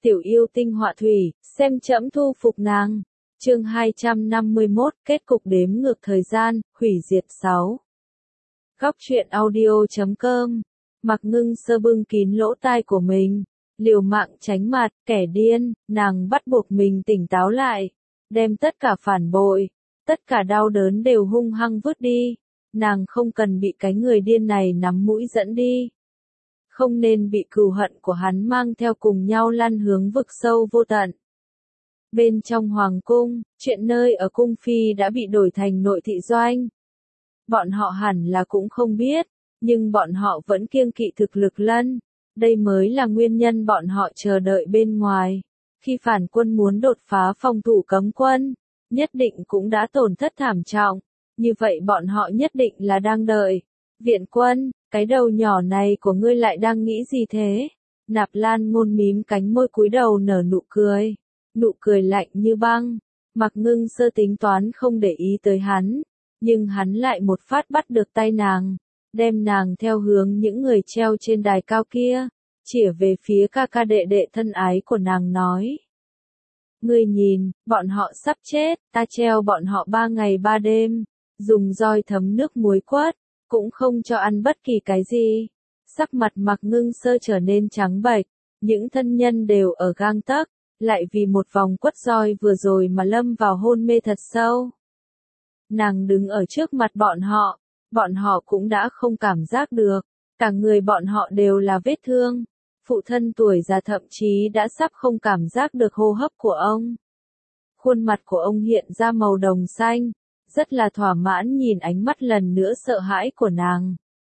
Tiểu yêu tinh họa thủy, xem trẫm thu phục nàng. Chương 251, kết cục đếm ngược thời gian, hủy diệt 6. Góc truyện audio.com. Mặc Ngưng Sơ bưng kín lỗ tai của mình, liều mạng tránh mặt, kẻ điên, nàng bắt buộc mình tỉnh táo lại, đem tất cả phản bội, tất cả đau đớn đều hung hăng vứt đi. Nàng không cần bị cái người điên này nắm mũi dẫn đi. Không nên bị cừu hận của hắn mang theo cùng nhau lăn hướng vực sâu vô tận. Bên trong hoàng cung, chuyện nơi ở cung phi đã bị đổi thành nội thị doanh. Bọn họ hẳn là cũng không biết, nhưng bọn họ vẫn kiêng kỵ thực lực Lân. Đây mới là nguyên nhân bọn họ chờ đợi bên ngoài. Khi phản quân muốn đột phá phòng thủ cấm quân, nhất định cũng đã tổn thất thảm trọng. Như vậy bọn họ nhất định là đang đợi. Viện quân, cái đầu nhỏ này của ngươi lại đang nghĩ gì thế? Nạp Lan Ngôn mím cánh môi cúi đầu nở nụ cười lạnh như băng. Mặc Ngưng Sơ tính toán không để ý tới hắn, nhưng hắn lại một phát bắt được tay nàng, đem nàng theo hướng những người treo trên đài cao kia, chĩa về phía ca ca đệ đệ thân ái của nàng nói. Ngươi nhìn, bọn họ sắp chết, ta treo bọn họ 3 ngày 3 đêm, dùng roi thấm nước muối quất, cũng không cho ăn bất kỳ cái gì. Sắc mặt Mặc Ngưng Sơ trở nên trắng bệch, những thân nhân đều ở gang tấc, lại vì một vòng quất roi vừa rồi mà lâm vào hôn mê thật sâu. Nàng đứng ở trước mặt bọn họ cũng đã không cảm giác được, cả người bọn họ đều là vết thương. Phụ thân tuổi già thậm chí đã sắp không cảm giác được hô hấp của ông. Khuôn mặt của ông hiện ra màu đồng xanh, rất là thỏa mãn nhìn ánh mắt lần nữa sợ hãi của nàng.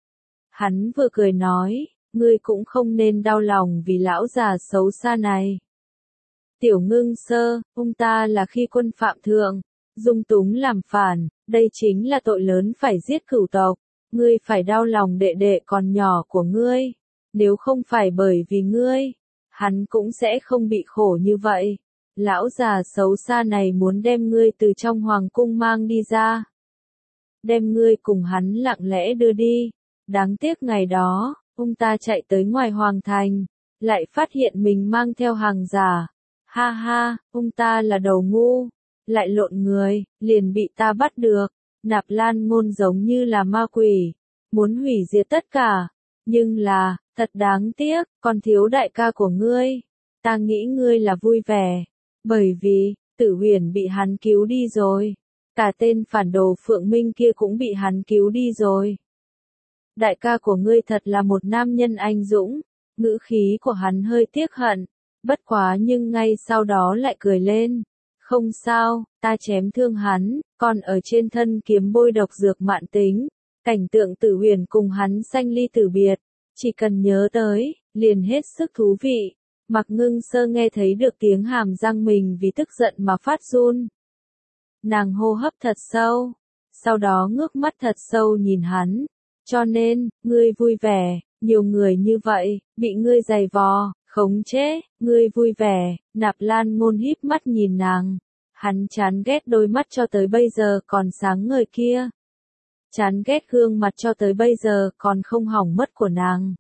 Hắn vừa cười nói, ngươi cũng không nên đau lòng vì lão già xấu xa này. Tiểu Ngưng Sơ, ông ta là khi quân phạm thượng, dung túng làm phản, đây chính là tội lớn phải giết cửu tộc. Ngươi phải đau lòng đệ đệ còn nhỏ của ngươi. Nếu không phải bởi vì ngươi, hắn cũng sẽ không bị khổ như vậy. Lão già xấu xa này muốn đem ngươi từ trong hoàng cung mang đi ra. Đem ngươi cùng hắn lặng lẽ đưa đi. Đáng tiếc ngày đó, ông ta chạy tới ngoài hoàng thành, lại phát hiện mình mang theo hàng giả. Ha ha, ông ta là đầu ngu, lại lộn người, liền bị ta bắt được. Nạp Lan Ngôn giống như là ma quỷ, muốn hủy diệt tất cả. Nhưng là, thật đáng tiếc, còn thiếu đại ca của ngươi. Ta nghĩ ngươi là vui vẻ, bởi vì, Tử Huyền bị hắn cứu đi rồi. Cả tên phản đồ Phượng Minh kia cũng bị hắn cứu đi rồi. Đại ca của ngươi thật là một nam nhân anh dũng. Ngữ khí của hắn hơi tiếc hận, bất quá nhưng ngay sau đó lại cười lên. Không sao, ta chém thương hắn, còn ở trên thân kiếm bôi độc dược mạn tính. Cảnh tượng Tử Huyền cùng hắn sanh ly tử biệt, chỉ cần nhớ tới, liền hết sức thú vị. Mặc Ngưng Sơ nghe thấy được tiếng hàm răng mình vì tức giận mà phát run. Nàng hô hấp thật sâu, sau đó ngước mắt thật sâu nhìn hắn. Cho nên, ngươi vui vẻ, nhiều người như vậy, bị ngươi giày vò, khống chế, ngươi vui vẻ. Nạp Lan Ngôn híp mắt nhìn nàng. Hắn chán ghét đôi mắt cho tới bây giờ còn sáng ngời kia. Chán ghét gương mặt cho tới bây giờ còn không hỏng mất của nàng.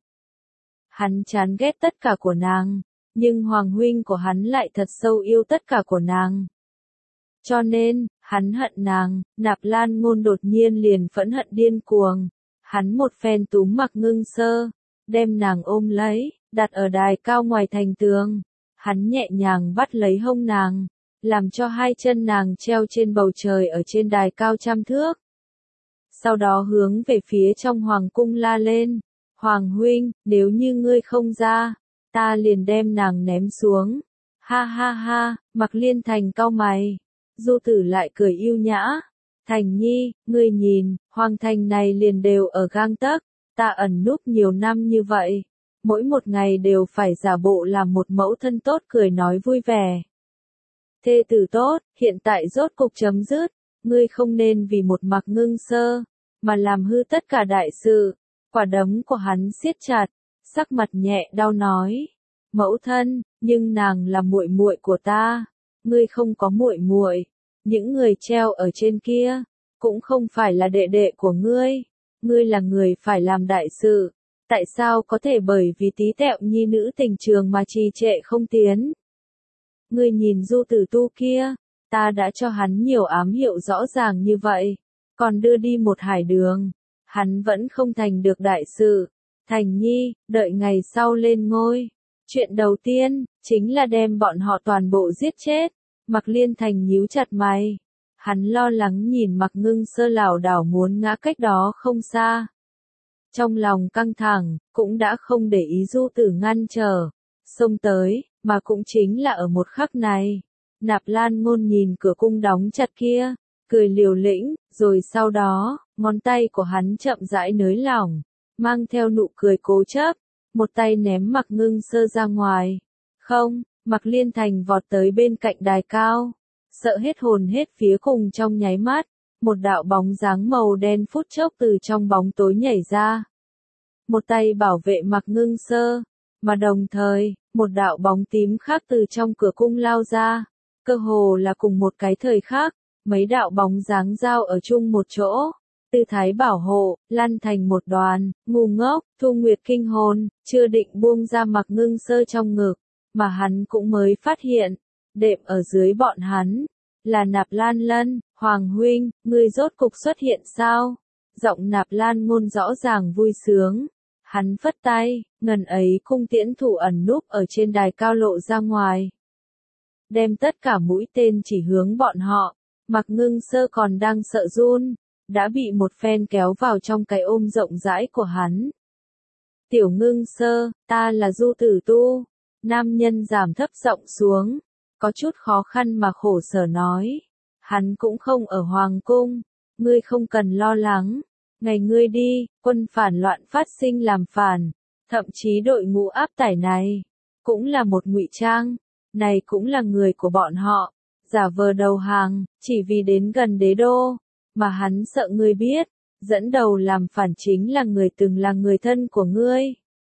Hắn chán ghét tất cả của nàng, nhưng hoàng huynh của hắn lại thật sâu yêu tất cả của nàng. Cho nên, hắn hận nàng. Nạp Lan Ngôn đột nhiên liền phẫn hận điên cuồng. Hắn một phen túm Mặc Ngưng Sơ, đem nàng ôm lấy, đặt ở đài cao ngoài thành tường. Hắn nhẹ nhàng bắt lấy hông nàng, làm cho hai chân nàng treo trên bầu trời ở trên đài cao 100 thước. Sau đó hướng về phía trong hoàng cung la lên. Hoàng huynh, nếu như ngươi không ra, ta liền đem nàng ném xuống. Ha ha ha, Mặc Liên Thành cau mày. Du Tử lại cười yêu nhã. Thành Nhi, ngươi nhìn, hoàng thành này liền đều ở gang tấc. Ta ẩn núp nhiều năm như vậy, mỗi một ngày đều phải giả bộ làm một mẫu thân tốt cười nói vui vẻ. Thê tử tốt, hiện tại rốt cục chấm dứt. Ngươi không nên vì một Mặc Ngưng Sơ mà làm hư tất cả đại sự. Quả đấm của hắn siết chặt, sắc mặt nhẹ đau nói. Mẫu thân, nhưng nàng là muội muội của ta. Ngươi không có muội muội. Những người treo ở trên kia cũng không phải là đệ đệ của ngươi. Ngươi là người phải làm đại sự. Tại sao có thể bởi vì tí tẹo nhi nữ tình trường mà trì trệ không tiến? Ngươi nhìn Du Tử Tu kia, ta đã cho hắn nhiều ám hiệu rõ ràng như vậy, còn đưa đi một hải đường, hắn vẫn không thành được đại sự. Thành Nhi, đợi ngày sau lên ngôi, chuyện đầu tiên chính là đem bọn họ toàn bộ giết chết. Mạc Liên Thành nhíu chặt mày, hắn lo lắng nhìn Mạc Ngưng Sơ lảo đảo muốn ngã cách đó không xa. Trong lòng căng thẳng, cũng đã không để ý Du Tử ngăn trở, xông tới, mà cũng chính là ở một khắc này. Nạp Lan Ngôn nhìn cửa cung đóng chặt kia, cười liều lĩnh, rồi sau đó, ngón tay của hắn chậm rãi nới lỏng, mang theo nụ cười cố chấp, một tay ném Mạc Ngưng Sơ ra ngoài. Không, Mạc Liên Thành vọt tới bên cạnh đài cao, sợ hết hồn hết vía cùng trong nháy mắt, một đạo bóng dáng màu đen phút chốc từ trong bóng tối nhảy ra. Một tay bảo vệ Mạc Ngưng Sơ, mà đồng thời, một đạo bóng tím khác từ trong cửa cung lao ra, cơ hồ là cùng một cái thời khắc, mấy đạo bóng dáng giao ở chung một chỗ, tư thái bảo hộ, lăn thành một đoàn. Ngu ngốc, Thu Nguyệt kinh hồn, chưa định buông ra Mạc Ngưng Sơ trong ngực, mà hắn cũng mới phát hiện, đệm ở dưới bọn hắn, là Nạp Lan Lân. Hoàng huynh, ngươi rốt cục xuất hiện sao? Giọng Nạp Lan Ngôn rõ ràng vui sướng. Hắn phất tay, ngần ấy cung tiễn thủ ẩn núp ở trên đài cao lộ ra ngoài, đem tất cả mũi tên chỉ hướng bọn họ. Mạc Ngưng Sơ còn đang sợ run, đã bị một phen kéo vào trong cái ôm rộng rãi của hắn. Tiểu Ngưng Sơ, ta là Du Tử Tu. Nam nhân giảm thấp giọng xuống, có chút khó khăn mà khổ sở nói. Hắn cũng không ở hoàng cung, ngươi không cần lo lắng. Ngày ngươi đi, quân phản loạn phát sinh làm phản, thậm chí đội ngũ áp tải này, cũng là một ngụy trang, này cũng là người của bọn họ, giả vờ đầu hàng, chỉ vì đến gần đế đô, mà hắn sợ ngươi biết, dẫn đầu làm phản chính là người từng là người thân của ngươi.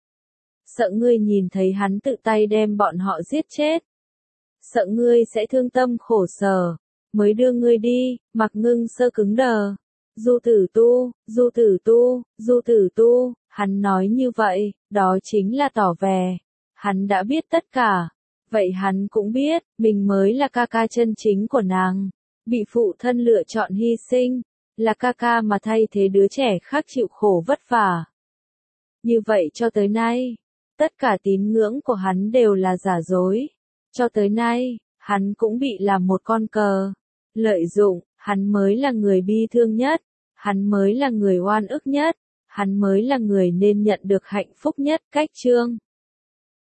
Sợ ngươi nhìn thấy hắn tự tay đem bọn họ giết chết. Sợ ngươi sẽ thương tâm khổ sở, mới đưa ngươi đi. Mạc Ngưng Sơ cứng đờ. Du Tử Tu, Du Tử Tu, Du Tử Tu, hắn nói như vậy, đó chính là tỏ vẻ, hắn đã biết tất cả. Vậy hắn cũng biết, mình mới là ca ca chân chính của nàng, bị phụ thân lựa chọn hy sinh, là ca ca mà thay thế đứa trẻ khác chịu khổ vất vả. Như vậy cho tới nay, tất cả tín ngưỡng của hắn đều là giả dối. Cho tới nay, hắn cũng bị làm một con cờ, lợi dụng. Hắn mới là người bi thương nhất, hắn mới là người oan ức nhất, hắn mới là người nên nhận được hạnh phúc nhất. Cách chương